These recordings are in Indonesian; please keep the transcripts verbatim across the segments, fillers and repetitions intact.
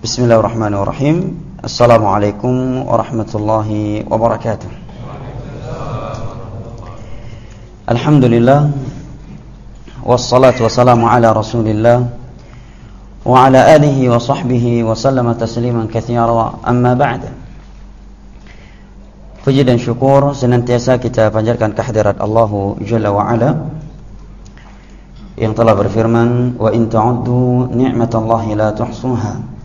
Bismillahirrahmanirrahim. Assalamualaikum warahmatullahi wabarakatuh. Alhamdulillah, wassalatu wassalamu ala rasulillah wa ala alihi wa sahbihi wa sallama tasliman katsira, amma ba'd. Puji dan syukur senantiasa kita panjatkan kehadirat Allah Jalla wa Ala yang telah berfirman, wa in ta'uddu ni'matallahi la tuhsuha.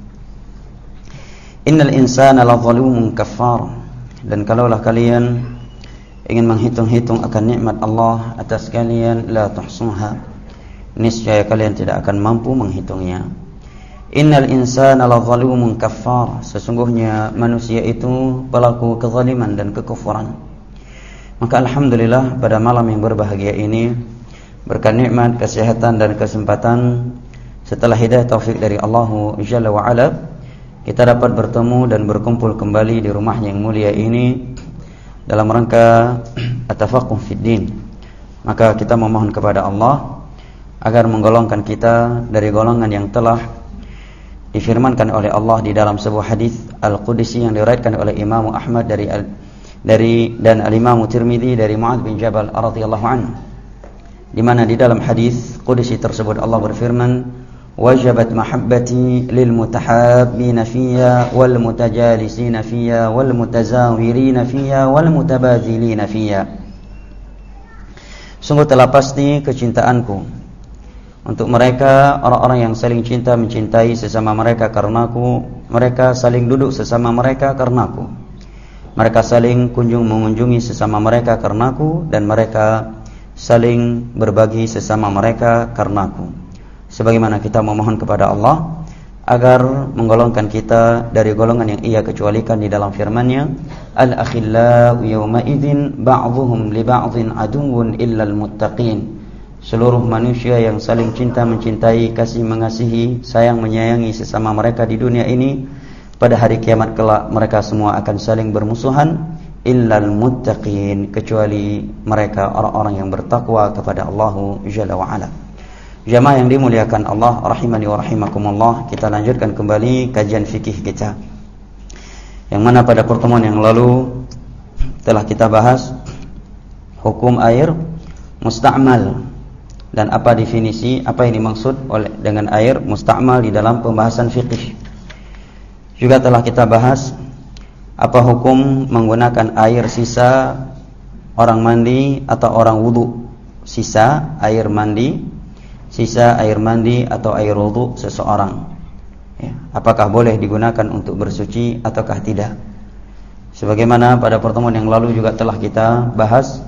Innal insana lazalumun kaffar. Dan kalaulah kalian ingin menghitung-hitung akan nikmat Allah atas kalian, la tuhsuha, niscaya kalian tidak akan mampu menghitungnya. Innal insana lazalumun kaffar. Sesungguhnya manusia itu pelaku kezaliman dan kekufuran. Maka alhamdulillah pada malam yang berbahagia ini, berkat nikmat kesehatan dan kesempatan setelah hidayah taufik dari Allah Jalla wa Ala, kita dapat bertemu dan berkumpul kembali di rumahnya yang mulia ini dalam rangka at-tafaqquh fid din. Maka kita memohon kepada Allah agar menggolongkan kita dari golongan yang telah difirmankan oleh Allah di dalam sebuah hadis al-Qudsi yang diriwayatkan oleh Imam Ahmad dari dari dan al-Imam Tirmidzi dari Mu'adz bin Jabal radhiyallahu anhu, di mana di dalam hadis Qudsi tersebut Allah berfirman, wajabat mahabbati lil mutahabbina fiyya wal mutajalisina fiyya wal mutazawirina fiyya wal mutabadzilina fiyya. Sungguh telah pasti kecintaanku untuk mereka, orang-orang yang saling cinta mencintai sesama mereka karenaku, mereka saling duduk sesama mereka karenaku, mereka saling kunjung mengunjungi sesama mereka karenaku, dan mereka saling berbagi sesama mereka karenaku. Sebagaimana kita memohon kepada Allah agar menggolongkan kita dari golongan yang Ia kecualikan di dalam firman-Nya, al-akhillau yawma idzin ba'dhuhum li ba'dhin aduwwun illal muttaqin. Seluruh manusia yang saling cinta mencintai, kasih mengasihi, sayang menyayangi sesama mereka di dunia ini, pada hari kiamat kelak mereka semua akan saling bermusuhan, illal muttaqin, kecuali mereka orang-orang yang bertakwa kepada Allah Jalla wa Ala. Jamaah yang dimuliakan Allah rahimani wa rahimakumullah, kita lanjutkan kembali kajian fikih kita, yang mana pada pertemuan yang lalu telah kita bahas hukum air musta'mal dan apa definisi, apa yang dimaksud oleh dengan air musta'mal di dalam pembahasan fikih. Juga telah kita bahas apa hukum menggunakan air sisa orang mandi atau orang wudu, sisa air mandi sisa air mandi atau air wudu seseorang, ya, apakah boleh digunakan untuk bersuci ataukah tidak. Sebagaimana pada pertemuan yang lalu juga telah kita bahas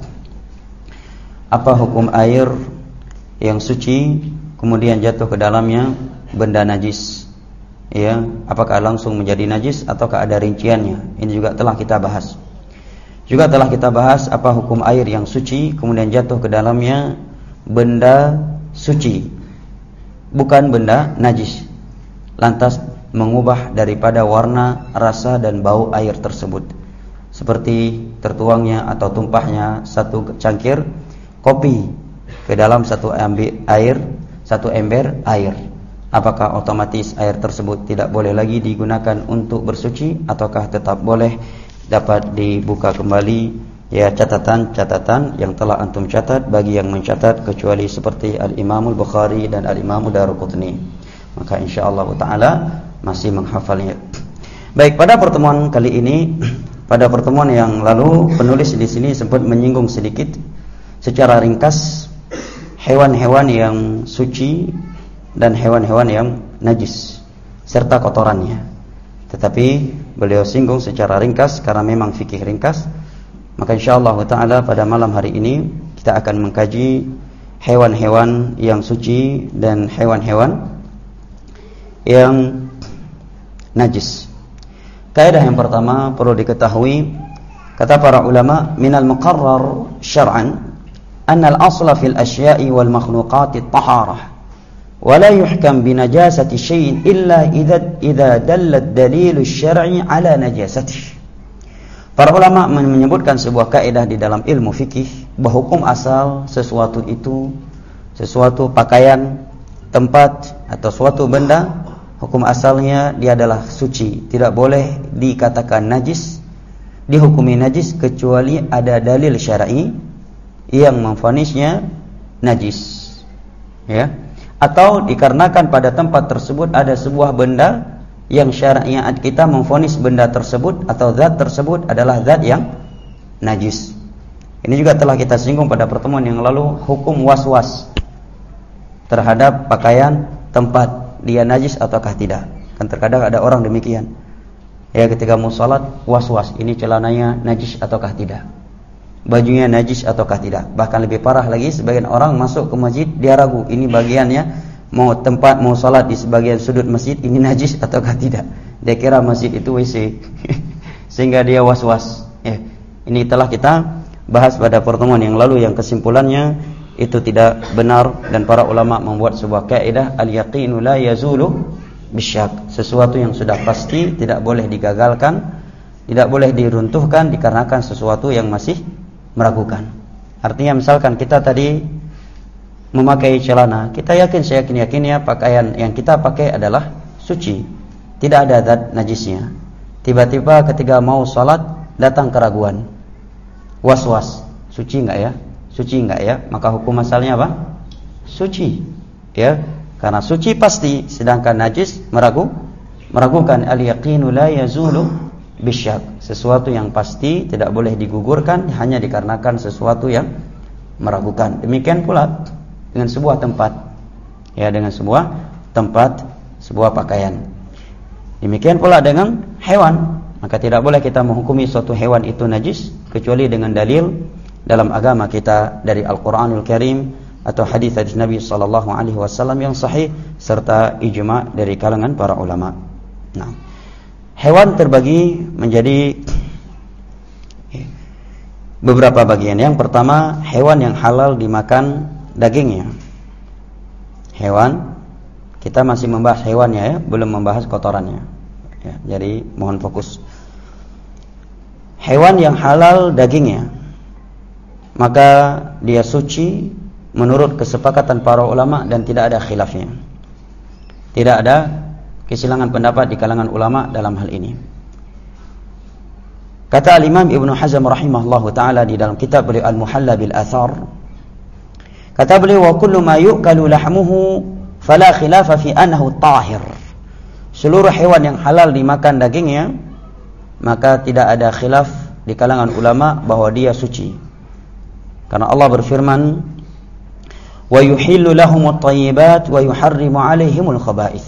apa hukum air yang suci kemudian jatuh ke dalamnya benda najis, ya, apakah langsung menjadi najis ataukah ada rinciannya. Ini juga telah kita bahas. Juga telah kita bahas apa hukum air yang suci kemudian jatuh ke dalamnya benda suci, bukan benda najis, lantas mengubah daripada warna, rasa dan bau air tersebut, seperti tertuangnya atau tumpahnya satu cangkir kopi ke dalam satu ambil air, satu ember air. Apakah otomatis air tersebut tidak boleh lagi digunakan untuk bersuci, ataukah tetap boleh, dapat dibuka kembali, ya, catatan-catatan yang telah antum catat bagi yang mencatat, kecuali seperti Al-Imam Al-Bukhari dan Al-Imam Daruqutni, maka insyaallah ta'ala masih menghafalnya. Baik, pada pertemuan kali ini, pada pertemuan yang lalu penulis di sini sempat menyinggung sedikit secara ringkas hewan-hewan yang suci dan hewan-hewan yang najis serta kotorannya. Tetapi beliau singgung secara ringkas karena memang fikih ringkas. Maka insyaallah ta'ala pada malam hari ini kita akan mengkaji hewan-hewan yang suci dan hewan-hewan yang najis. Kaidah yang pertama perlu diketahui, kata para ulama, minal muqarrar syar'an anna al-asla fil asya'i wal makhluqati at-taharah wa la yuhkam bi najasati syai'in illa idza idza dalla ad-dalil asy-syar'i ala najasatihi. Para ulama menyebutkan sebuah kaidah di dalam ilmu fikih bahwa hukum asal sesuatu itu, sesuatu pakaian, tempat atau suatu benda hukum asalnya dia adalah suci, tidak boleh dikatakan najis, dihukumi najis kecuali ada dalil syar'i yang memvonisnya najis, ya, atau dikarenakan pada tempat tersebut ada sebuah benda yang syariat kita memvonis benda tersebut atau zat tersebut adalah zat yang najis. Ini juga telah kita singgung pada pertemuan yang lalu, hukum was-was terhadap pakaian tempat, dia najis ataukah tidak. Kan terkadang ada orang demikian, ya, ketika mau salat was-was, ini celananya najis ataukah tidak, bajunya najis ataukah tidak. Bahkan lebih parah lagi, sebagian orang masuk ke masjid dia ragu, ini bagiannya mau tempat mau salat di sebagian sudut masjid ini najis ataukah tidak. Dia kira masjid itu W C sehingga dia was-was, ya. Ini telah kita bahas pada pertemuan yang lalu, yang kesimpulannya itu tidak benar, dan para ulama membuat sebuah kaidah, al-yaqinu la yazulu bisyak. Sesuatu yang sudah pasti tidak boleh digagalkan, tidak boleh diruntuhkan dikarenakan sesuatu yang masih meragukan. Artinya misalkan kita tadi memakai celana, kita yakin seyakin-yakinnya pakaian yang kita pakai adalah suci, tidak ada zat najisnya. Tiba-tiba ketika mau salat datang keraguan, was-was, suci enggak ya? Suci enggak ya? Maka hukum asalnya apa? Suci, ya. Karena suci pasti, sedangkan najis meragu, meragukan. Al-yaqinu la yazulu bisyak. Sesuatu yang pasti tidak boleh digugurkan hanya dikarenakan sesuatu yang meragukan. Demikian pula dengan sebuah tempat, ya, dengan sebuah tempat, sebuah pakaian. Demikian pula dengan hewan. Maka tidak boleh kita menghukumi suatu hewan itu najis kecuali dengan dalil dalam agama kita dari Al-Quranul Karim atau hadis-hadis Nabi sallallahu alaihi wasallam yang sahih serta ijma' dari kalangan para ulama. Nah, hewan terbagi menjadi beberapa bagian. Yang pertama, hewan yang halal dimakan dagingnya. Hewan, kita masih membahas hewannya ya, belum membahas kotorannya ya, jadi mohon fokus. Hewan yang halal dagingnya, maka dia suci menurut kesepakatan para ulama dan tidak ada khilafnya. Tidak ada kesilangan pendapat di kalangan ulama dalam hal ini. Kata Al-Imam Ibnu Hazm rahimahullahu taala di dalam kitab beliau Al-Muhalla bil Athar, kata beliau, wa kullu ma yu'kalu lahmuhu fala khilafa fi annahu tahir. Seluruh hewan yang halal dimakan dagingnya, maka tidak ada khilaf di kalangan ulama bahwa dia suci. Karena Allah berfirman, wa yuhillu lahumut thayyibat wa yuharrimu 'alaihimul khaba'ith.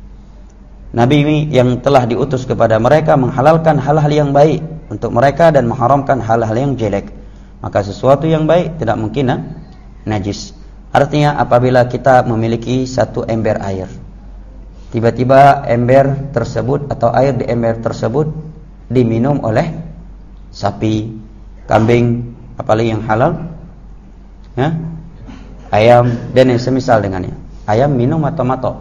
Nabi yang telah diutus kepada mereka menghalalkan hal-hal yang baik untuk mereka dan mengharamkan hal-hal yang jelek. Maka sesuatu yang baik tidak mungkin nah, najis. Artinya apabila kita memiliki satu ember air, tiba-tiba ember tersebut atau air di ember tersebut diminum oleh sapi, kambing, apalagi yang halal, ya, ayam dan yang semisal dengannya. Ayam minum atau matok?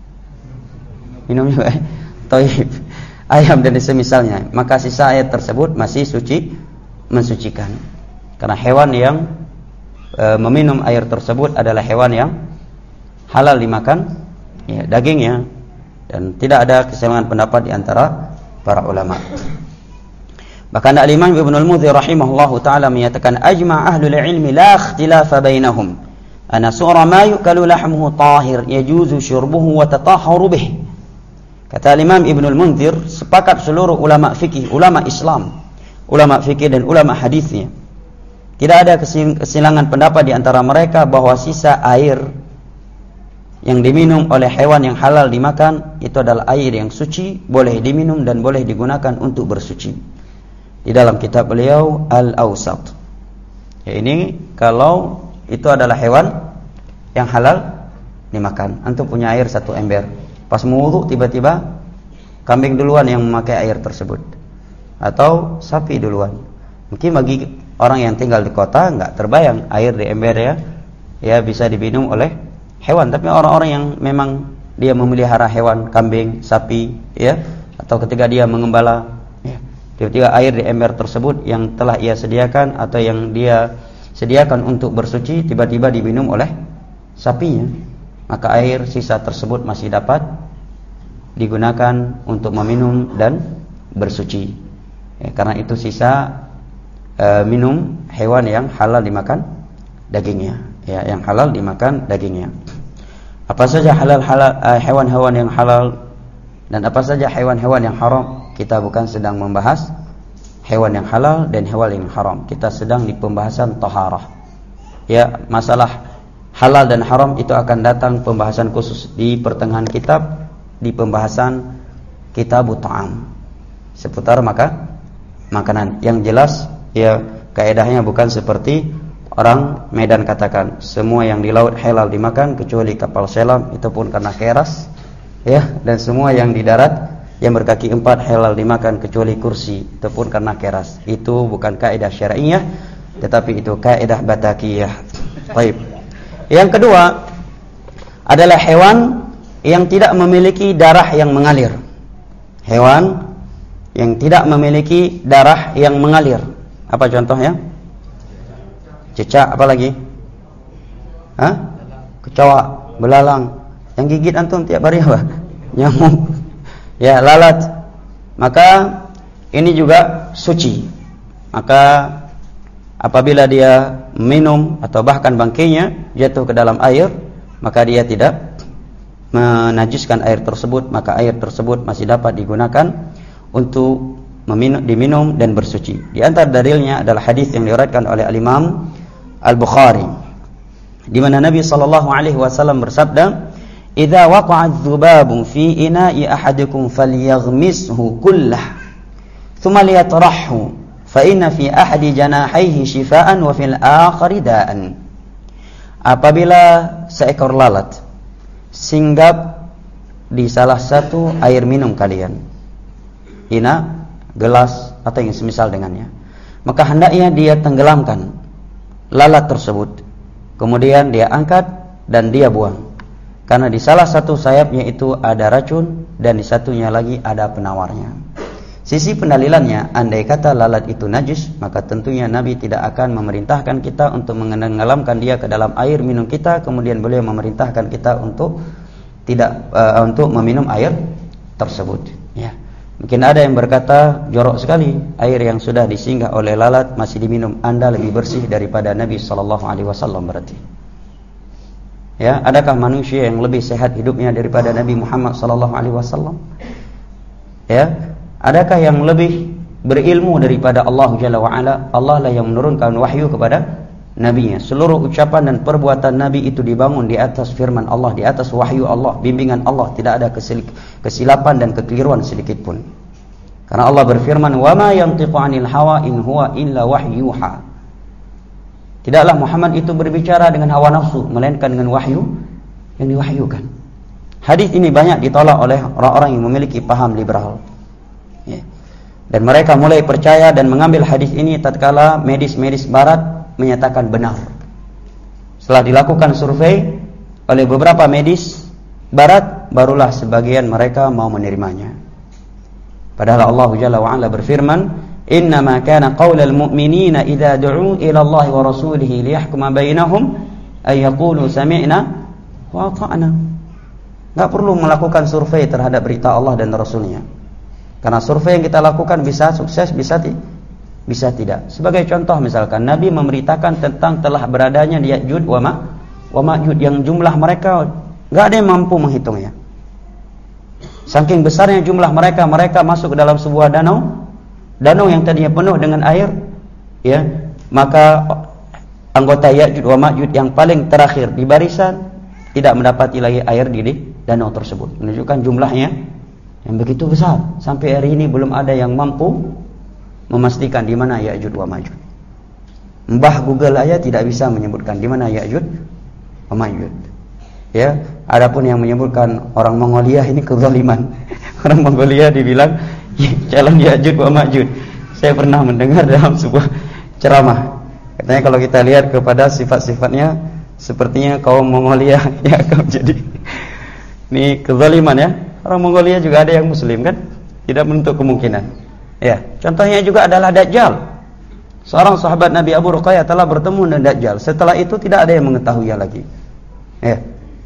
Minum juga. Thayyib. Ayam dan yang semisalnya, maka sisa air tersebut masih suci, mensucikan. Karena hewan yang e, meminum air tersebut adalah hewan yang halal dimakan, ya, dagingnya, dan tidak ada keseimbangan pendapat di antara para ulama. Bahkan Al-Imam Ibnu Al-Mundhir rahimahullahu taala menyatakan, ajma' ahlul ilmi la ikhtilafa bainahum anna su'ra ma yukalu lahmuhu tahir yajuzu syurbuhu wa tatahharu bih. Kata Imam Ibnu Al-Mundhir, sepakat seluruh ulama fikih, ulama Islam, ulama fikih dan ulama hadisnya, tidak ada kesilangan pendapat di antara mereka bahwa sisa air yang diminum oleh hewan yang halal dimakan itu adalah air yang suci, boleh diminum dan boleh digunakan untuk bersuci. Di dalam kitab beliau Al-Awsat, ya, ini kalau itu adalah hewan yang halal dimakan. Antum punya air satu ember, pas mau wudu tiba-tiba kambing duluan yang memakai air tersebut, atau sapi duluan. Mungkin bagi orang yang tinggal di kota nggak terbayang air di ember ya, ya bisa diminum oleh hewan. Tapi orang-orang yang memang dia memelihara hewan, kambing, sapi, ya, atau ketika dia mengembala, ya, tiba-tiba air di ember tersebut yang telah ia sediakan atau yang dia sediakan untuk bersuci tiba-tiba diminum oleh sapinya, maka air sisa tersebut masih dapat digunakan untuk meminum dan bersuci. Ya, karena itu sisa e, minum hewan yang halal dimakan dagingnya. Ya, yang halal dimakan dagingnya. Apa saja halal halal e, hewan-hewan yang halal dan apa saja hewan-hewan yang haram? Kita bukan sedang membahas hewan yang halal dan hewan yang haram. Kita sedang di pembahasan taharah. Ya, masalah halal dan haram itu akan datang pembahasan khusus di pertengahan kitab, di pembahasan kitab ta'am seputar maka makanan. Yang jelas ya kaedahnya bukan seperti orang Medan katakan, semua yang di laut halal dimakan kecuali kapal selam, itu pun karena keras. Ya, dan semua yang di darat yang berkaki empat halal dimakan kecuali kursi, itu pun karena keras. Itu bukan kaidah syar'iyyah, tetapi itu kaidah batakiyah. Baik. Yang kedua adalah hewan yang tidak memiliki darah yang mengalir. Hewan yang tidak memiliki darah yang mengalir. Apa contohnya? Cicak, apa lagi? Hah? Kecoa, belalang. Yang gigit antum tiap hari apa? Nyamuk. Ya, lalat. Maka ini juga suci. Maka apabila dia minum atau bahkan bangkainya jatuh ke dalam air, maka dia tidak menajiskan air tersebut, maka air tersebut masih dapat digunakan untuk meminum, diminum dan bersuci. Di antara dalilnya adalah hadis yang diriwayatkan oleh Al-Imam Al-Bukhari, di mana Nabi sallallahu alaihi wasallam bersabda, "Idza waqa'a adh-dhubabu fi ina'i ahadikum falyaghmishu kullah, thumma liyatrahhu, fa inna fi ahadi janahaihi shifaan wa fil akhari da'an." Apabila seekor lalat singgap di salah satu air minum kalian, ina, gelas atau yang semisal dengannya, maka hendaknya dia tenggelamkan lalat tersebut, kemudian dia angkat dan dia buang. Karena di salah satu sayapnya itu ada racun dan di satunya lagi ada penawarnya. Sisi pendalilannya, andai kata lalat itu najis, maka tentunya Nabi tidak akan memerintahkan kita untuk menenggelamkan dia ke dalam air minum kita, kemudian beliau memerintahkan kita untuk tidak uh, untuk meminum air tersebut. Ya. Mungkin ada yang berkata, jorok sekali air yang sudah disinggah oleh lalat masih diminum. Anda lebih bersih daripada Nabi sallallahu alaihi wasallam berarti. Ya, adakah manusia yang lebih sehat hidupnya daripada Nabi Muhammad sallallahu alaihi wasallam? Ya, adakah yang lebih berilmu daripada Allah Jalla wa Ala? Allah lah yang menurunkan wahyu kepada nabinya. Seluruh ucapan dan perbuatan Nabi itu dibangun di atas firman Allah, di atas wahyu Allah, bimbingan Allah, tidak ada kesilapan dan kekeliruan sedikit pun. Karena Allah berfirman, "Wa ma yantiqu 'anil hawa in huwa illa wahyuha." Tidaklah Muhammad itu berbicara dengan hawa nafsu, melainkan dengan wahyu yang diwahyukan. Hadis ini banyak ditolak oleh orang-orang yang memiliki paham liberal. Ya. Dan mereka mulai percaya dan mengambil hadis ini tatkala medis-medis barat menyatakan benar. Setelah dilakukan survei oleh beberapa medis barat, barulah sebagian mereka mau menerimanya. Padahal Allah Jalla wa Ala berfirman, "Innama kana qaulal mu'minina idza du'u ila Allah wa rasulihi liyahkuma bainahum ay yaqulu sami'na wa ata'na." Enggak perlu melakukan survei terhadap berita Allah dan Rasulnya. Karena survei yang kita lakukan bisa sukses, bisa ti- bisa tidak. Sebagai contoh misalkan Nabi memberitakan tentang telah beradanya Ya'juj wa Ma wa Ma'juj yang jumlah mereka enggak ada yang mampu menghitungnya. Saking besarnya jumlah mereka, mereka masuk ke dalam sebuah danau. Danau yang tadinya penuh dengan air, ya, maka anggota Ya'juj wa Ma'juj yang paling terakhir di barisan tidak mendapati lagi air di danau tersebut. Menunjukkan jumlahnya yang begitu besar. Sampai hari ini belum ada yang mampu memastikan di mana Ya'juj wa Ma'juj. Mbah Google aja tidak bisa menyebutkan di mana Ya'juj wa Ma'juj. Ya, adapun yang menyebutkan orang Mongolia ini kezaliman. Orang Mongolia dibilang calon Ya'juj wa Ma'juj. Saya pernah mendengar dalam sebuah ceramah. Katanya kalau kita lihat kepada sifat-sifatnya, sepertinya kaum Mongolia yang akan jadi ini kezaliman ya. Orang Mongolia juga ada yang muslim kan? Tidak menutup kemungkinan. Ya, contohnya juga adalah Dajjal. Seorang sahabat Nabi Abu Ruqayyah telah bertemu dengan Dajjal. Setelah itu tidak ada yang mengetahuinya lagi. Ya.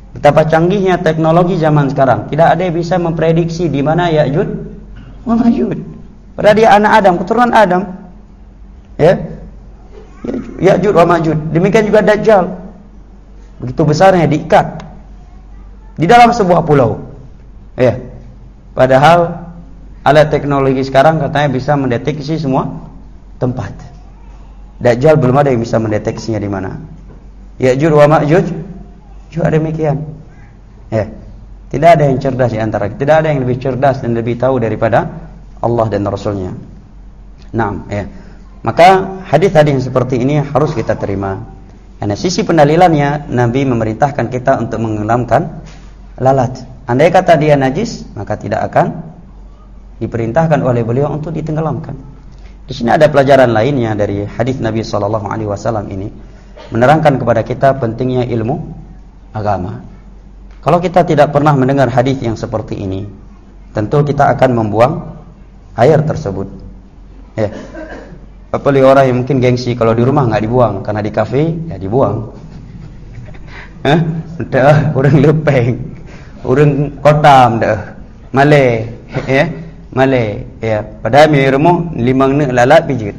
Betapa canggihnya teknologi zaman sekarang. Tidak ada yang bisa memprediksi di mana Ya'juj wa Ma'juj. Padahal dia anak Adam, keturunan Adam. Ya. Ya'juj wa Ma'juj. Demikian juga Dajjal. Begitu besarnya, diikat di dalam sebuah pulau. Ya. Padahal alat teknologi sekarang katanya bisa mendeteksi semua tempat. Dajjal belum ada yang bisa mendeteksinya di mana. Ya'juj wa Ma'juj juga demikian. Ya. Tidak ada yang cerdas di antara kita. Tidak ada yang lebih cerdas dan lebih tahu daripada Allah dan Rasulnya. Naam, ya. Maka hadis-hadis yang seperti ini harus kita terima. Karena sisi pendalilannya, Nabi memerintahkan kita untuk menenggelamkan lalat. Andai kata dia najis, maka tidak akan diperintahkan oleh beliau untuk ditenggelamkan. Di sini ada pelajaran lainnya dari hadis Nabi sallallahu alaihi wasallam ini, menerangkan kepada kita pentingnya ilmu agama. Kalau kita tidak pernah mendengar hadis yang seperti ini, tentu kita akan membuang air tersebut. Ya. Apalagi orang yang mungkin gengsi kalau di rumah nggak dibuang, karena di kafe ya dibuang. Hah? Dah, orang lepeng, orang kotam dah, Malay, ya, Malay, ya. Padahal mi rumah limang ne lalat pijit.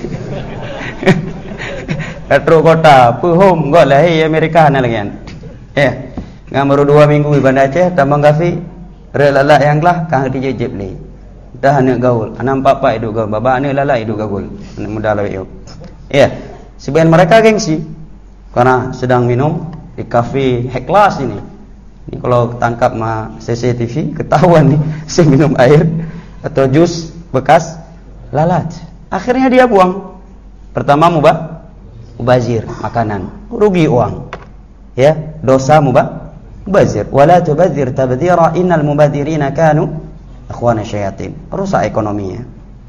Katro kota, puhum, gak lah, hey Amerika na lagi kan. Ya, ngam baru dua minggu di Banda Aceh, tambang kafe, relalat yang lah, kang dijejep leh. Dah anak gaul, anak empat-empat hidup gaul, bapa anak lalai hidup gaul, anak muda lah hidup. Ya, sebagian mereka gengsi karena sedang minum di kafe high class ini. Ini kalau tangkap ma C C T V ketahuan nih, saya minum air atau jus bekas lalat. Akhirnya dia buang. Pertama mubah, mubazir makanan, rugi uang. Ya, dosa mubah, mubazir. Wala tubadzir tabdzira innal mubadzirina kanu akhwana syayatin. Rusak ekonominya.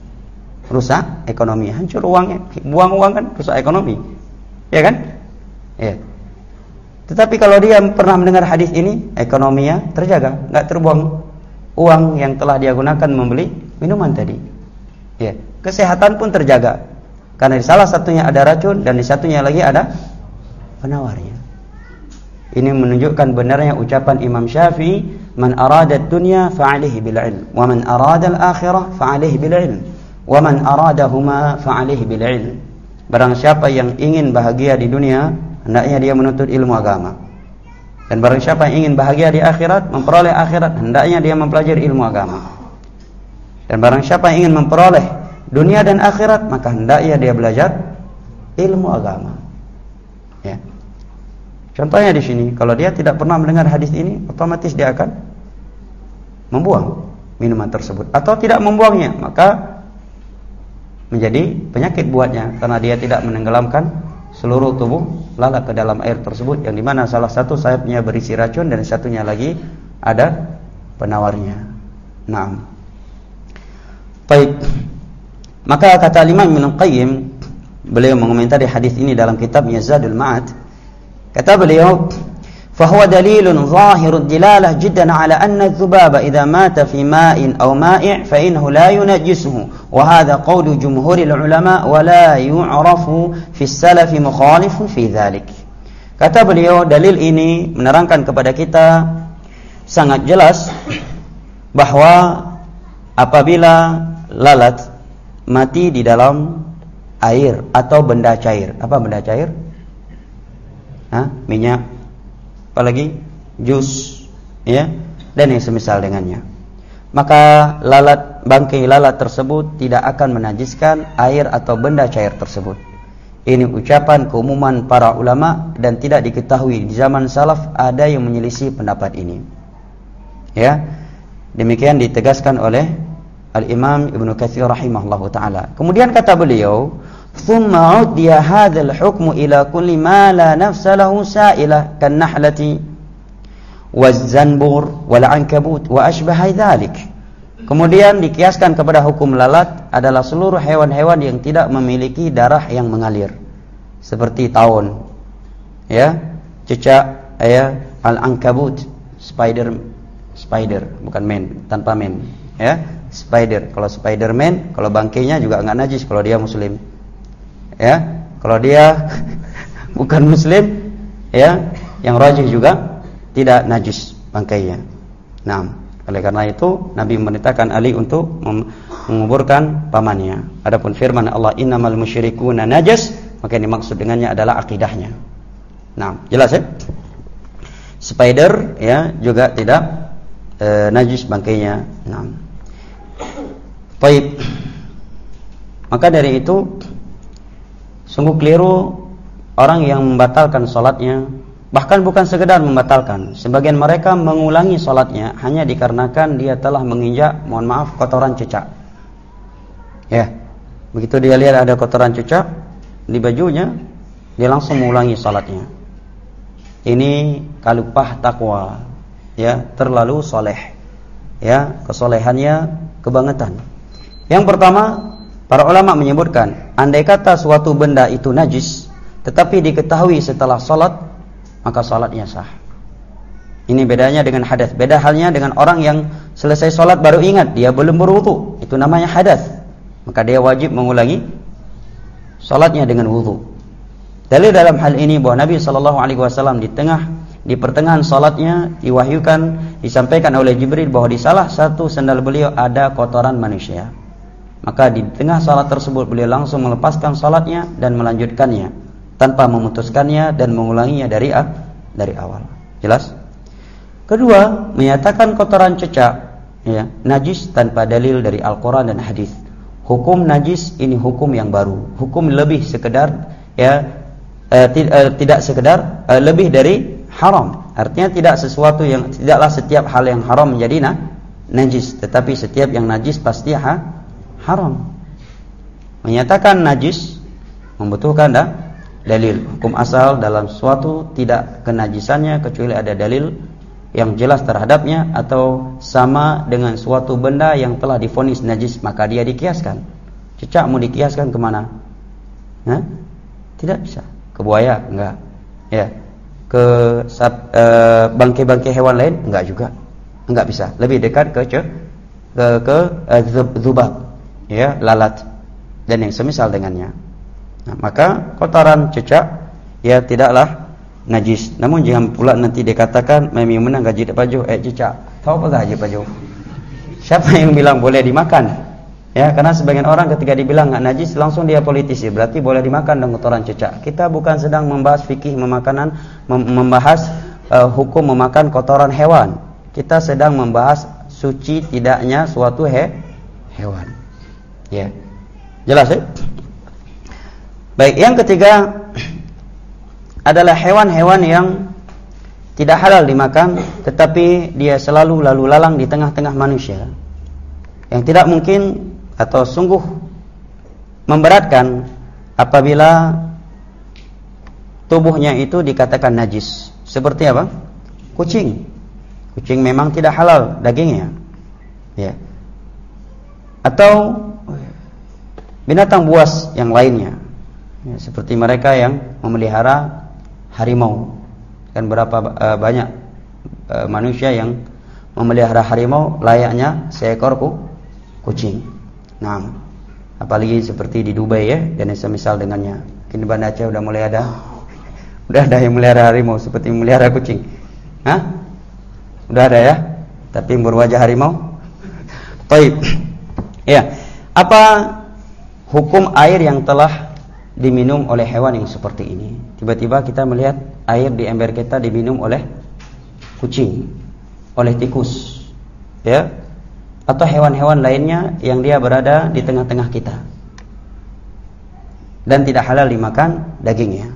Rusak ekonomi, hancur uangnya. Buang uang kan rusak ekonomi. Ya kan? Ya. Tetapi kalau dia pernah mendengar hadis ini, ekonominya terjaga, enggak terbuang uang yang telah dia gunakan membeli minuman tadi. Ya, kesehatan pun terjaga. Karena di salah satunya ada racun dan di satunya lagi ada penawarnya. Ini menunjukkan benarnya ucapan Imam Syafi'i, "Man arada ad-dunya fa'alaihi bil 'ilm, wa man arada al-akhirah fa'alaihi bil 'ilm, wa man aradahuma fa'alaihi bil 'ilm." Barang siapa yang ingin bahagia di dunia, hendaknya dia menuntut ilmu agama. Dan barang siapa yang ingin bahagia di akhirat, memperoleh akhirat, hendaknya dia mempelajari ilmu agama. Dan barang siapa yang ingin memperoleh dunia dan akhirat, maka hendaknya dia belajar ilmu agama. Ya. Contohnya di sini, kalau dia tidak pernah mendengar hadis ini, otomatis dia akan membuang minuman tersebut atau tidak membuangnya, maka menjadi penyakit buatnya karena dia tidak menenggelamkan seluruh tubuh lalat ke dalam air tersebut, yang dimana salah satu sayapnya berisi racun dan satunya lagi ada penawarnya. Naam. Baik. Maka kata Imam Ibnu Qayyim, beliau mengomentari hadis ini dalam kitabnya Zadul Ma'ad. Kata beliau, "Fahuwa dalilun zahirud dilalah jiddan ala anna adh-dhubaba idza mata fi ma'in aw ma'i' fa innahu la yunajjisuhu, wa hadha qawlu jumhuril ulama wa la yu'rafu fi as-salaf mukhalifun fi dhalik." Kata beliau, dalil ini menerangkan kepada kita sangat jelas bahwa apabila lalat mati di dalam air atau benda cair. Apa benda cair? Hah? Minyak, apalagi jus, ya, dan yang semisal dengannya. Maka lalat, bangkai lalat tersebut tidak akan menajiskan air atau benda cair tersebut. Ini ucapan keumuman para ulama dan tidak diketahui di zaman salaf ada yang menyelisih pendapat ini. Ya, demikian ditegaskan oleh Al-Imam Ibnu Katsir rahimahullahu taala. Kemudian kata beliau, "Tsumma 'uddiya hadzal hukmu ila kulli ma la nafsa lahu sa'ilah kan nahlati waz-zanbur wal ankabut wa ashbaha dzalik." Kemudian dikiaskan kepada hukum lalat adalah seluruh hewan-hewan yang tidak memiliki darah yang mengalir, seperti tawon, ya, cicak, ya, al-ankabut, spider, spider bukan men, tanpa men, ya. Spider, kalau Spiderman, kalau bangkainya juga enggak najis kalau dia muslim. Ya, kalau dia bukan muslim, ya, yang rajih juga tidak najis bangkainya. Nah, oleh karena itu Nabi memerintahkan Ali untuk menguburkan pamannya. Adapun firman Allah innamal musyrikuuna najas, maka yang dimaksud dengannya adalah akidahnya. Nah, jelas ya? Spider ya juga tidak e, najis bangkainya. Nah. Baik. Maka dari itu sungguh keliru orang yang membatalkan salatnya, bahkan bukan sekedar membatalkan. Sebagian mereka mengulangi salatnya hanya dikarenakan dia telah menginjak, mohon maaf, kotoran cecak. Ya. Begitu dia lihat ada kotoran cecak di bajunya, dia langsung mengulangi salatnya. Ini kalupah takwa, ya, terlalu soleh. Ya, kesolehannya kebangetan. Yang pertama, para ulama menyebutkan, andai kata suatu benda itu najis, tetapi diketahui setelah salat, maka salatnya sah. Ini bedanya dengan hadas. Beda halnya dengan orang yang selesai salat baru ingat dia belum berwudu, itu namanya hadas. Maka dia wajib mengulangi salatnya dengan wudu. Dalil dalam hal ini bahwa Nabi sallallahu alaihi wasallam di tengah di pertengahan salatnya diwahyukan, disampaikan oleh Jibril bahwa di salah satu sandal beliau ada kotoran manusia. Maka di tengah salat tersebut beliau langsung melepaskan salatnya dan melanjutkannya tanpa memutuskannya dan mengulanginya dari dari awal. Jelas? Kedua, menyatakan kotoran cecak ya, najis tanpa dalil dari Al-Qur'an dan hadis. Hukum najis ini hukum yang baru. Hukum lebih sekedar ya eh, t- eh, tidak sekedar eh, lebih dari haram. Artinya tidak sesuatu yang tidaklah setiap hal yang haram menjadi na, najis, tetapi setiap yang najis pasti ha, haram. Menyatakan najis membutuhkan dah dalil. Hukum asal dalam suatu tidak kenajisannya kecuali ada dalil yang jelas terhadapnya, atau sama dengan suatu benda yang telah divonis najis maka dia dikiaskan. Cecak mau dikiaskan kemana? Hah? Tidak bisa. Ke buaya? Enggak. Ya. Ke sat, e, bangkai-bangkai hewan lain? Enggak juga. Enggak bisa. Lebih dekat ke ke ke e, zubab, ya, lalat dan yang semisal dengannya. Nah, maka kotoran cecak ya tidaklah najis. Namun jangan pula nanti dikatakan mami menang gaji paju eh cecak. Tahu apa gaji paju? Siapa yang bilang boleh dimakan? Ya, karena sebagian orang ketika dibilang enggak najis langsung dia politisi, berarti boleh dimakan dengan kotoran cecak. Kita bukan sedang membahas fikih memakanan, mem- membahas uh, hukum memakan kotoran hewan. Kita sedang membahas suci tidaknya suatu he- hewan. Ya. Jelas ya? Baik, yang ketiga adalah hewan-hewan yang tidak halal dimakan, tetapi dia selalu lalu lalang di tengah-tengah manusia, yang tidak mungkin atau sungguh memberatkan apabila tubuhnya itu dikatakan najis. Seperti apa? Kucing. Kucing memang tidak halal dagingnya, ya. Atau binatang buas yang lainnya, ya, seperti mereka yang memelihara harimau. Kan berapa uh, banyak uh, manusia yang memelihara harimau layaknya seekor ku, kucing. Nah, apalagi seperti di Dubai ya, dan semisal dengannya. Mungkin di Banda Aceh udah mulai ada, udah ada yang melihara harimau seperti melihara kucing. Hah? Udah ada ya? Tapi berwajah harimau. Baik. Ya. Apa hukum air yang telah diminum oleh hewan yang seperti ini? Tiba-tiba kita melihat air di ember kita diminum oleh kucing, oleh tikus, ya, atau hewan-hewan lainnya yang dia berada di tengah-tengah kita dan tidak halal dimakan dagingnya.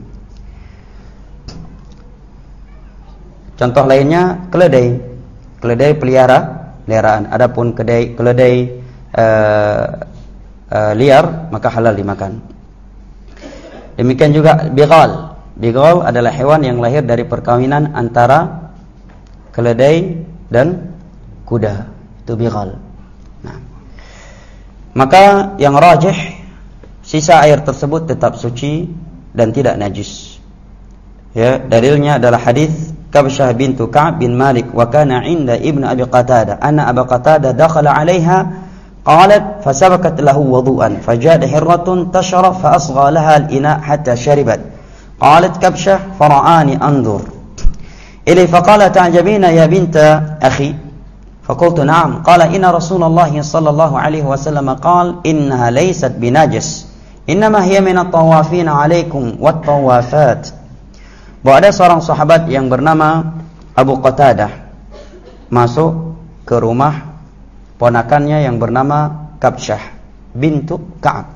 Contoh lainnya keledai. Keledai pelihara, peliharaan. Adapun keledai keledai uh, uh, liar maka halal dimakan. Demikian juga bighal. Bighal adalah hewan yang lahir dari perkawinan antara keledai dan kuda. Itu bighal. Nah, maka yang rajih sisa air tersebut tetap suci dan tidak najis. Ya, dalilnya adalah hadis Kabsyah bintu Ka'ab bin Malik wa kana 'inda Ibnu Abi Qatadah anna Abu Qatadah dakhala 'alaiha qalat fasabakat lahu wudu'an fajada hirratun tashrab fa asgha laha al-ina' hatta sharibat qalat Kabsyah fara'ani anzur ilai faqala ta'jabina ya binta akhi faqultu na'am qala inna Rasulullah sallallahu alaihi wasallam qala innaha laysat binajas innama hiya min at-tawafin 'alaikum wat-tawafat. Bahwa ada seorang sahabat yang bernama Abu Qatadah masuk ke rumah ponakannya yang bernama Kabsyah bintu Ka'ab.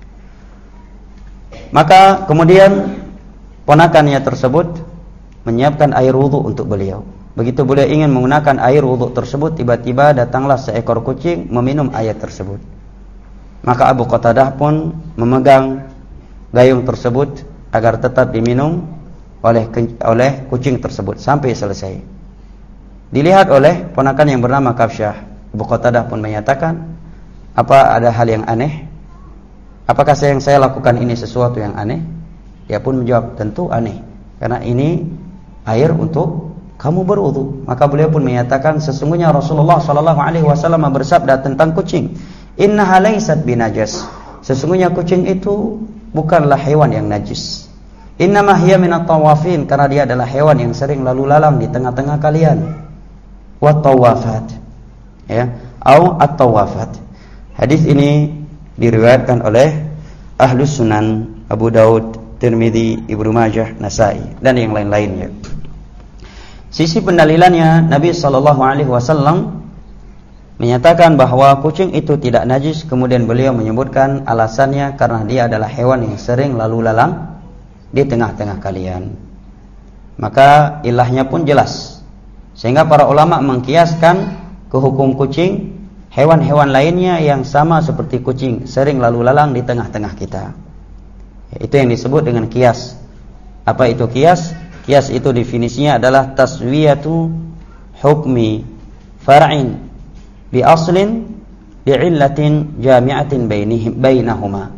Maka kemudian ponakannya tersebut menyiapkan air wudhu untuk beliau. Begitu beliau ingin menggunakan air wudhu tersebut, tiba-tiba datanglah seekor kucing meminum air tersebut. Maka Abu Qatadah pun memegang gayung tersebut agar tetap diminum oleh oleh kucing tersebut sampai selesai. Dilihat oleh ponakan yang bernama Kabsyah. Abu Qatadah pun menyatakan, apa ada hal yang aneh? Apakah saya yang saya lakukan ini sesuatu yang aneh? Dia pun menjawab, tentu aneh, karena ini air untuk kamu berwudu. Maka beliau pun menyatakan, sesungguhnya Rasulullah sallallahu alaihi wasallam bersabda tentang kucing, innaha laysat binajas. Sesungguhnya kucing itu bukanlah hewan yang najis. Innama hiya minat tawafin, karena dia adalah hewan yang sering lalu lalang di tengah-tengah kalian. Wat tawafat, ya, au at-tawafat. Hadis ini diriwayatkan oleh Ahlus Sunan, Abu Daud, Tirmidzi, Ibnu Majah, Nasai dan yang lain-lainnya. Sisi pendalilannya, Nabi sallallahu alaihi wasallam menyatakan bahwa kucing itu tidak najis. Kemudian beliau menyebutkan alasannya karena dia adalah hewan yang sering lalu lalang di tengah-tengah kalian. Maka ilahnya pun jelas, sehingga para ulama mengkiaskan ke hukum kucing hewan-hewan lainnya yang sama seperti kucing, sering lalu lalang di tengah-tengah kita. Itu yang disebut dengan kias. Apa itu kias? Kias itu definisinya adalah taswiyatu hukmi far'in bi aslin bi illatin jami'atin bainihim bainahuma.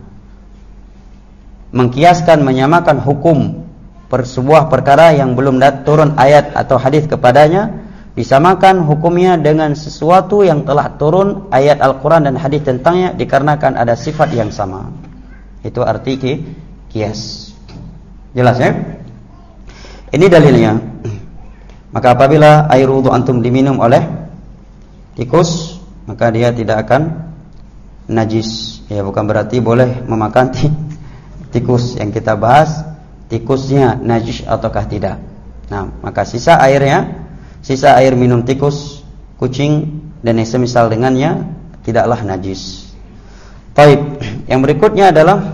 Mengkiaskan, menyamakan hukum per sebuah perkara yang belum turun ayat atau hadis kepadanya, disamakan hukumnya dengan sesuatu yang telah turun ayat Al-Quran dan hadis tentangnya, dikarenakan ada sifat yang sama. Itu arti kias. Jelas ya? Ini dalilnya. Maka apabila air wudu antum diminum oleh tikus, maka dia tidak akan najis. Ya, bukan berarti boleh memakan tikus. Yang kita bahas tikusnya najis ataukah tidak. Nah, maka sisa airnya, sisa air minum tikus, kucing dan yang semisal dengannya tidaklah najis. Baik, yang berikutnya adalah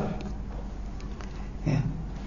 ya,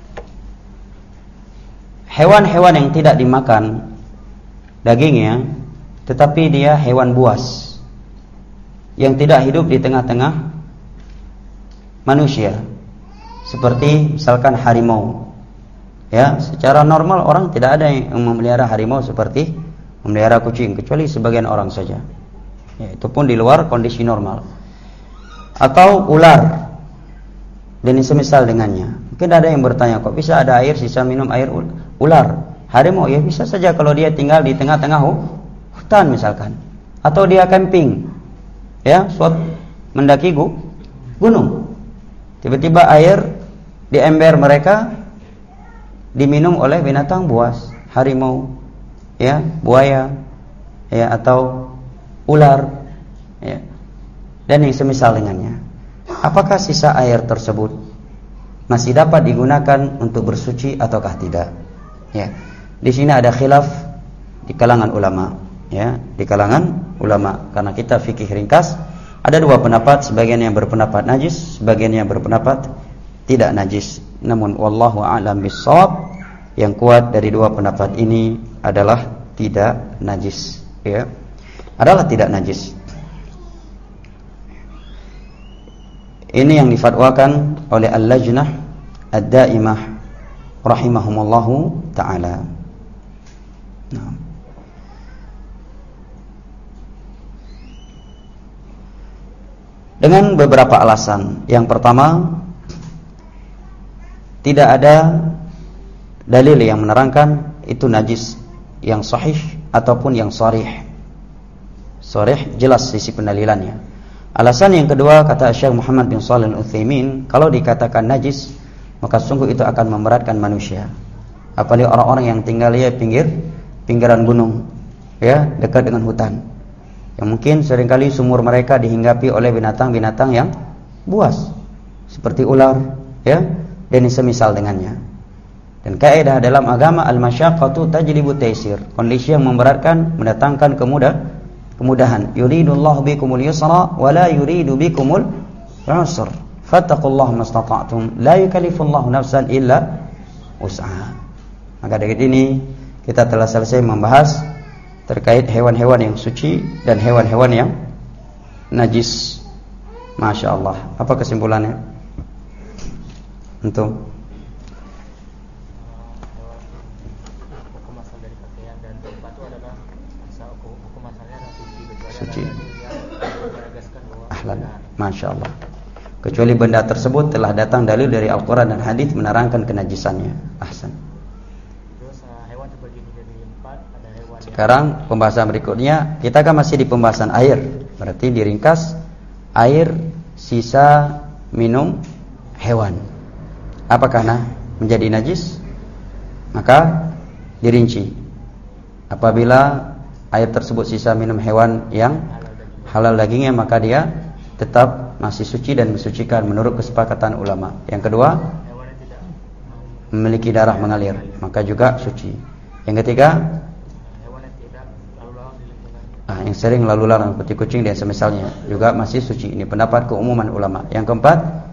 hewan-hewan yang tidak dimakan dagingnya, tetapi dia hewan buas yang tidak hidup di tengah-tengah manusia, seperti misalkan harimau. Ya, secara normal orang tidak ada yang memelihara harimau seperti memelihara kucing, kecuali sebagian orang saja. Ya, itu pun di luar kondisi normal. Atau ular dan semisal dengannya. Mungkin ada yang bertanya, kok bisa ada air sisa minum air ular? Harimau ya bisa saja kalau dia tinggal di tengah-tengah hutan misalkan, atau dia camping, ya, suatu mendaki gunung. Tiba-tiba air di ember mereka diminum oleh binatang buas, harimau, ya, buaya, ya, atau ular, ya, dan yang semisal dengannya. Apakah sisa air tersebut masih dapat digunakan untuk bersuci ataukah tidak? Ya, di sini ada khilaf di kalangan ulama, ya, di kalangan ulama. Karena kita fikih ringkas, ada dua pendapat, sebagian yang berpendapat najis, sebagian yang berpendapat tidak najis. Namun wallahu a'lam bissawab, yang kuat dari dua pendapat ini adalah tidak najis, ya, adalah tidak najis. Ini yang difatwakan oleh Al-Lajnah Ad-Daimah rahimahumullahu ta'ala. Nah, dengan beberapa alasan. Yang pertama, tidak ada dalil yang menerangkan itu najis yang sahih ataupun yang sharih. Sharih jelas sisi pendalilannya. Alasan yang kedua, kata Syekh Muhammad bin Shalih Al-Utsaimin, kalau dikatakan najis, maka sungguh itu akan memberatkan manusia. Apalagi orang-orang yang tinggal di pinggir pinggiran gunung, ya, dekat dengan hutan. Yang mungkin seringkali sumur mereka dihinggapi oleh binatang-binatang yang buas, seperti ular, ya, dan semisal dengannya. Dan kaidah dalam agama al-masyaqqatu tajlibu taysir. Kondisi yang memberatkan mendatangkan kemudah kemudahan. Yuridullahu bikumul yusra wa la yuridu bikumul usra. Fattaqullaha mastata'tum. La yukallifullahu nafsan illa wus'aha. Maka dari ini kita telah selesai membahas terkait hewan-hewan yang suci dan hewan-hewan yang najis. Masya Allah. Apa kesimpulannya? Untuk suci. Ahlan. Masya Allah. Kecuali benda tersebut telah datang dalil dari Al-Quran dan hadis menerangkan kenajisannya. Ahsan. Sekarang pembahasan berikutnya, kita kan masih di pembahasan air. Berarti diringkas, air sisa minum hewan. Apakah nah menjadi najis? Maka dirinci. Apabila air tersebut sisa minum hewan yang halal dagingnya, maka dia tetap masih suci dan mensucikan menurut kesepakatan ulama. Yang kedua, memiliki darah mengalir, maka juga suci. Yang ketiga, ah, yang sering lalu lalang seperti kucing dan semisalnya juga masih suci. Ini pendapat keumuman ulama. Yang keempat,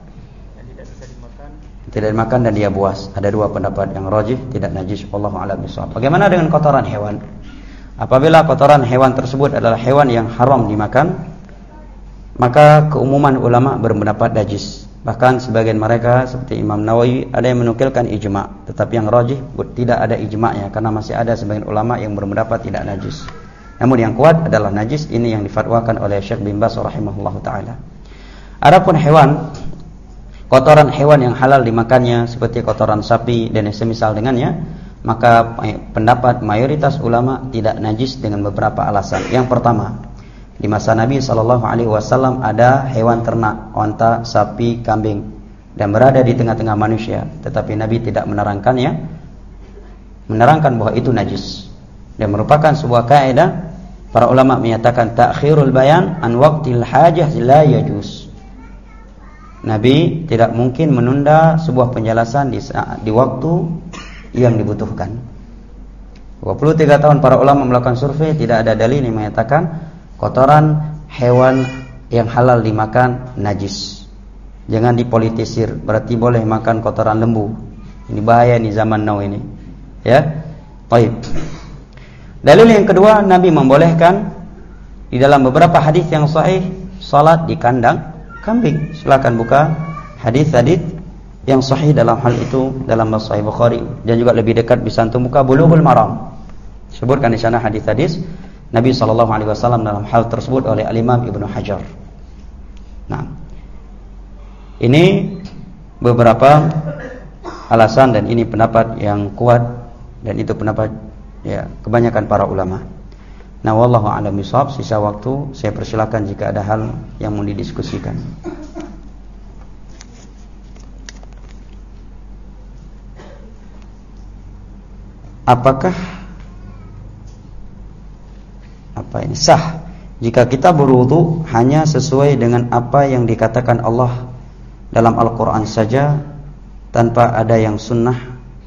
tidak dimakan dan dia buas. Ada dua pendapat yang rajih, tidak najis. Wallahu a'lam bishawab. Bagaimana dengan kotoran hewan? Apabila kotoran hewan tersebut adalah hewan yang haram dimakan, maka keumuman ulama berpendapat najis. Bahkan sebagian mereka seperti Imam Nawawi ada yang menukilkan ijma', tetapi yang rajih tidak ada ijma'nya karena masih ada sebagian ulama yang berpendapat tidak najis. Namun yang kuat adalah najis. Ini yang difatwakan oleh Syekh bin Baz rahimahullahu taala. Adapun hewan, kotoran hewan yang halal dimakannya seperti kotoran sapi dan yang semisal dengannya, maka pendapat mayoritas ulama tidak najis dengan beberapa alasan. Yang pertama, di masa Nabi shallallahu alaihi wasallam ada hewan ternak, onta, sapi, kambing, dan berada di tengah-tengah manusia, tetapi Nabi tidak menerangkannya, menerangkan bahwa itu najis. Dan merupakan sebuah kaidah, para ulama menyatakan ta'khirul bayan an waqtil hajah la yajuz. Nabi tidak mungkin menunda sebuah penjelasan di saat, di waktu yang dibutuhkan. dua puluh tiga tahun para ulama melakukan survei, tidak ada dalil yang menyatakan kotoran hewan yang halal dimakan najis. Jangan dipolitisir, berarti boleh makan kotoran lembu. Ini bahaya nih zaman now ini. Ya. Baik. Dalil yang kedua, Nabi membolehkan di dalam beberapa hadis yang sahih salat di kandang kambing. Silakan buka hadis-hadis yang sahih dalam hal itu dalam Sahih Bukhari, dan juga lebih dekat bisa antum buka Bulughul Maram. Sebutkan di sana hadis-hadis Nabi sallallahu alaihi wasallam dalam hal tersebut oleh Al-Imam Ibnu Hajar. Nah, ini beberapa alasan dan ini pendapat yang kuat dan itu pendapat ya kebanyakan para ulama. Nah, wallahu a'lam bishawab. Sisa waktu saya persilakan jika ada hal yang mau didiskusikan. Apakah apa ini sah jika kita berwudu hanya sesuai dengan apa yang dikatakan Allah dalam Al-Quran saja tanpa ada yang sunnah?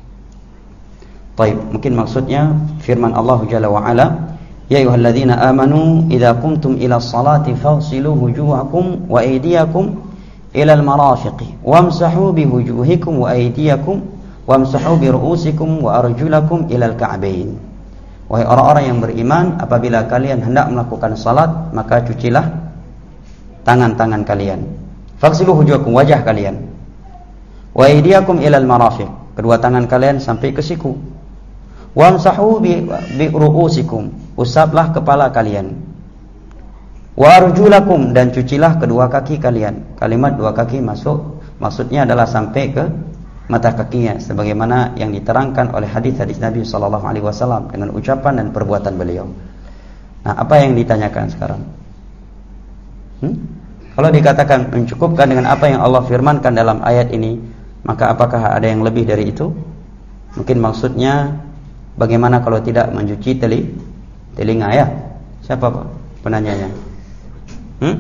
Taib, mungkin maksudnya firman Allah Jalla wa Ala, ya ayyuhalladzina amanu idza qumtum ila sholati faghsilu wujuhakum wa aydiyakum ila al-marafiqi wamsahu biwujuhikum wa aydiyakum wamsahu bi ru'usikum wa arjulakum ilal ka'bain. Wahai orang-orang yang beriman, apabila kalian hendak melakukan salat, maka cucilah tangan-tangan kalian. Faghsilu wujuhakum, wajah kalian. Wa aydiyakum ilal marafiq, kedua tangan kalian sampai ke siku. Wamsahu bi, bi ru'usikum, usaplah kepala kalian. Wa arjulakum, dan cucilah kedua kaki kalian. Kalimat dua kaki masuk maksudnya adalah sampai ke mata kakinya, sebagaimana yang diterangkan oleh hadis-hadis Nabi sallallahu alaihi wasallam dengan ucapan dan perbuatan beliau. Nah, apa yang ditanyakan sekarang? Hmm? Kalau dikatakan mencukupkan dengan apa yang Allah firmankan dalam ayat ini, maka apakah ada yang lebih dari itu? Mungkin maksudnya Bagaimana kalau tidak mencuci teli, telinga ya? Siapa Pak penanyanya? Hmm?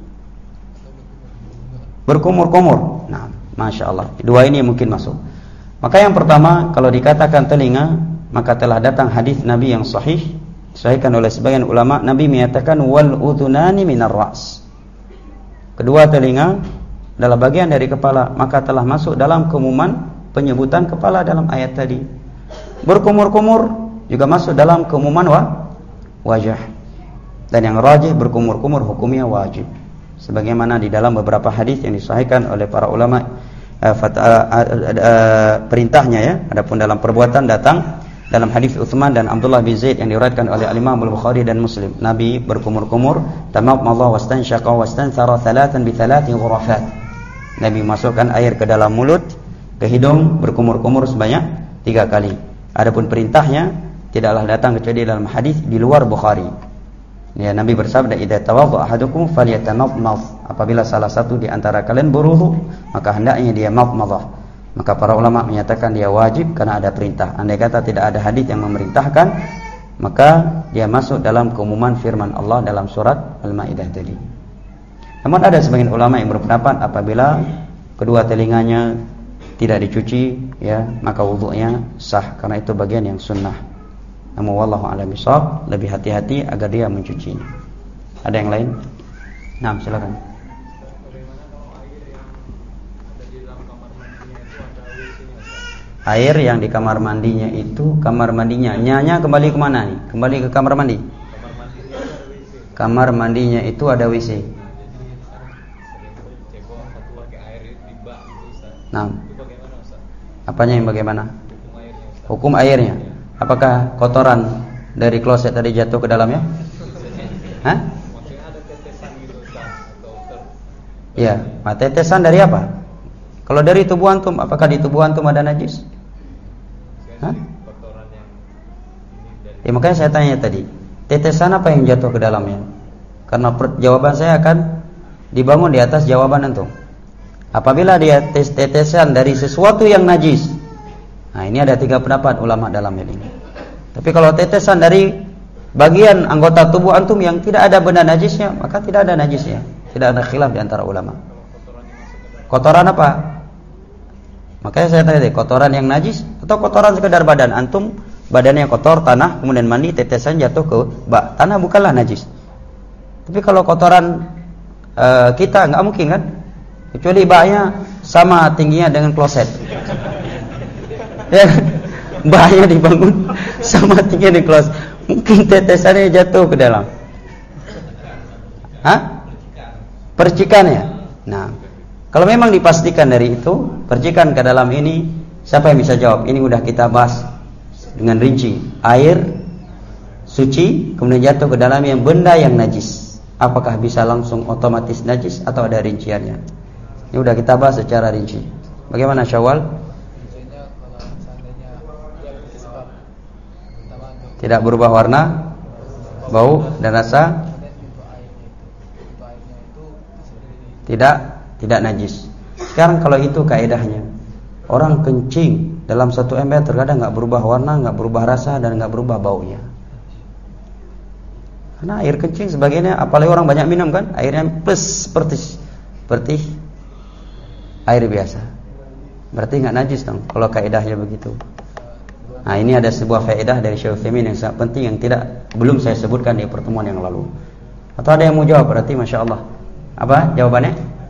Berkumur-kumur. Nah, Masya Allah. Dua ini mungkin masuk. Maka yang pertama, kalau dikatakan telinga, maka telah datang hadis Nabi yang sahih, disahihkan oleh sebagian ulama. Nabi menyatakan wal udhunani minar ra's. Kedua telinga adalah bagian dari kepala, maka telah masuk dalam keumuman penyebutan kepala dalam ayat tadi. Berkumur-kumur juga masuk dalam keumuman wa, wajah. Dan yang rajih berkumur-kumur hukumnya wajib. Sebagaimana di dalam beberapa hadis yang disahihkan oleh para ulama uh, fat, uh, uh, uh, perintahnya ya. Adapun dalam perbuatan datang dalam hadis Utsman dan Abdullah bin Zaid yang diriwayatkan oleh Imam Al-Bukhari dan Muslim. Nabi berkumur-kumur, tamadmadha wastanshaqa wastanthara thalathan bi thalathi ghurafat. Nabi masukkan air ke dalam mulut, ke hidung, berkumur-kumur sebanyak tiga kali. Adapun perintahnya tidaklah datang kecuali dalam hadis di luar Bukhari. Ya, Nabi bersabda, "Idza tawadda ahadukum falyatamadmad." Apabila salah satu di antara kalian berwudu, maka hendaknya dia madmadah. Maka para ulama menyatakan dia wajib karena ada perintah. Andai kata tidak ada hadis yang memerintahkan, maka dia masuk dalam keumuman firman Allah dalam surat Al-Maidah tadi. Namun ada sebagian ulama yang berpendapat apabila kedua telinganya tidak dicuci, ya, maka wudunya sah karena itu bagian yang sunnah. Namun wallahu a'lam bishawab, lebih hati-hati agar dia mencucinya. Ada yang lain? Nah, silakan. Air yang di kamar mandinya itu, kamar mandinya, nyanya kembali ke mana nih? Kembali ke kamar mandi. Kamar mandinya itu ada W C. Nah, apanya yang bagaimana? Hukum airnya. Apakah kotoran dari kloset tadi jatuh ke dalamnya? Hah? Ya, tetesan dari apa? Kalau dari tubuh antum, apakah di tubuh antum ada najis? Hah? Ya, makanya saya tanya tadi, tetesan apa yang jatuh ke dalamnya? Karena per, jawaban saya akan dibangun di atas jawaban antum. Apabila dia tetesan dari sesuatu yang najis, nah ini ada tiga pendapat ulama dalam hal ini. Tapi kalau tetesan dari bagian anggota tubuh antum yang tidak ada benda najisnya, maka tidak ada najisnya. Tidak ada khilaf di antara ulama. Kotoran apa? Makanya saya tanya deh, kotoran yang najis atau kotoran sekedar badan antum, badannya kotor, tanah, kemudian mandi, tetesan jatuh ke bak. Tanah bukanlah najis. Tapi kalau kotoran uh, kita nggak mungkin kan? Kecuali baknya sama tingginya dengan kloset. Ya, bahaya dibangun sama tinggi di kelas, mungkin tetesannya jatuh ke dalam. Hah? Percikannya. Nah, kalau memang dipastikan dari itu percikan ke dalam ini, siapa yang bisa jawab? Ini udah kita bahas dengan rinci. Air suci kemudian jatuh ke dalam yang benda yang najis. Apakah bisa langsung otomatis najis atau ada rinciannya? Ini udah kita bahas secara rinci. Bagaimana Syawal? Tidak berubah warna, bau dan rasa, tidak tidak najis. Sekarang kalau itu kaidahnya, orang kencing dalam satu ember terkadang nggak berubah warna, nggak berubah rasa dan nggak berubah baunya. Karena air kencing sebagiannya, apalagi orang banyak minum kan, airnya plus seperti seperti air biasa. Berarti nggak najis dong kalau kaidahnya begitu. Nah, ini ada sebuah faedah dari Syekh Utsaimin yang sangat penting yang tidak belum saya sebutkan di pertemuan yang lalu. Atau ada yang mau jawab? Berarti Masya Allah. Apa jawabannya?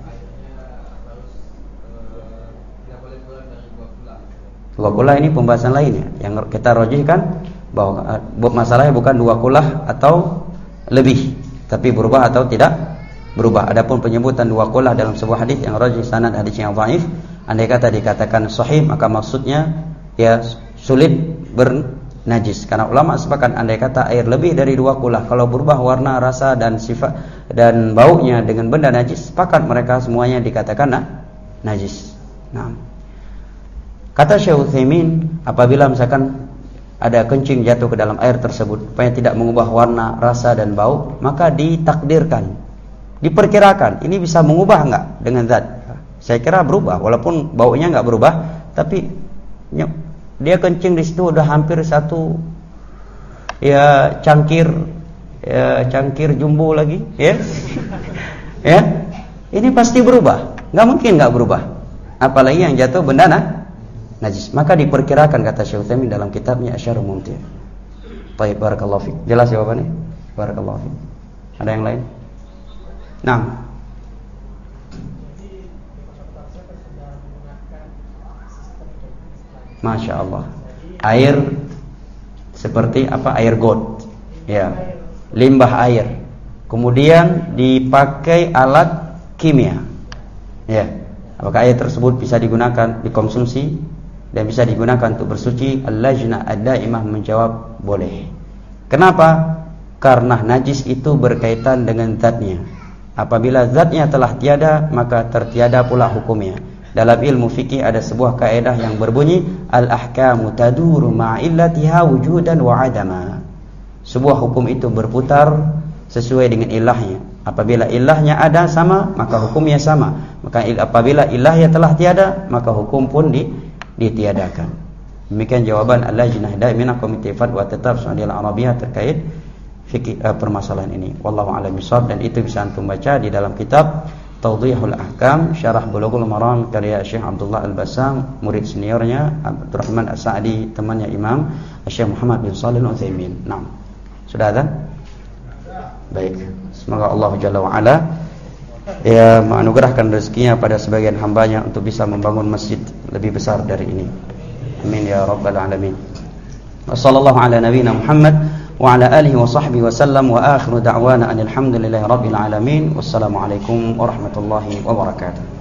Dua kulah ini pembahasan lainnya. Yang kita rojihkan bahwa masalahnya bukan dua kulah atau lebih, tapi berubah atau tidak berubah. Adapun penyebutan dua kulah dalam sebuah hadis yang rojih sanad hadisnya yang dhaif, andai kata dikatakan sahih maka maksudnya ya sulit bernajis. Karena ulama sepakat andai kata air lebih dari dua kulah kalau berubah warna, rasa dan sifat dan baunya dengan benda najis, sepakat mereka semuanya dikatakan nah, najis. Nah, kata Syekh Utsaimin, apabila misalkan ada kencing jatuh ke dalam air tersebut supaya tidak mengubah warna, rasa dan bau, maka ditakdirkan, diperkirakan ini bisa mengubah enggak dengan zat. Saya kira berubah, walaupun baunya enggak berubah, tapi dia kencing di situ udah hampir satu ya cangkir ya cangkir jumbo lagi, ya. Ya. Ini pasti berubah. Enggak mungkin enggak berubah. Apalagi yang jatuh benda nah, najis. Maka diperkirakan kata Syekh Utsaimin dalam kitabnya Asyarul Mumti'. Baik, barakallahu fiik. Jelas jawabannya? Barakallahu fiik. Ada yang lain? Nah. Masya Allah. Air seperti apa? Air got. Ya. Limbah air. Kemudian dipakai alat kimia. Ya. Apakah air tersebut bisa digunakan, dikonsumsi dan bisa digunakan untuk bersuci? Al-Lajnah Ad-Daimah menjawab boleh. Kenapa? Karena najis itu berkaitan dengan zatnya. Apabila zatnya telah tiada, maka tertiada pula hukumnya. Dalam ilmu fikih ada sebuah kaidah yang berbunyi al-ahkamu taduru ma'illatiha wujudan wa adama. Sebuah hukum itu berputar sesuai dengan ilahnya. Apabila ilahnya ada sama, maka hukumnya sama. Maka apabila ilahnya telah tiada, maka hukum pun di, ditiadakan. Demikian jawaban Al-Lajnah Daimah Komite Fatwa Tetap Saudi Arabia terkait fikih uh, permasalahan ini. Wallahu a'lam bishawab. Dan itu bisa antum baca di dalam kitab Tawdihul Ahkam Syarah Bulughul Maram karya Syekh Abdullah Al-Bassam, murid seniornya Abdurrahman As-Sa'di, temannya Imam Syekh Muhammad bin Shalih Al-Utsaimin. Nah, sudah ada? Baik, semoga Allah Jalla wa Ala ya menganugerahkan rezekinya pada sebagian hambanya untuk bisa membangun masjid lebih besar dari ini. Amin ya rabbal alamin. Wa sallallahu ala nabiyyina Muhammad wa ala alihi wa sahbihi wa sallam wa akhiru da'wana anil hamdulillahi rabbil alamin. Wassalamu alaikum warahmatullahi wabarakatuh.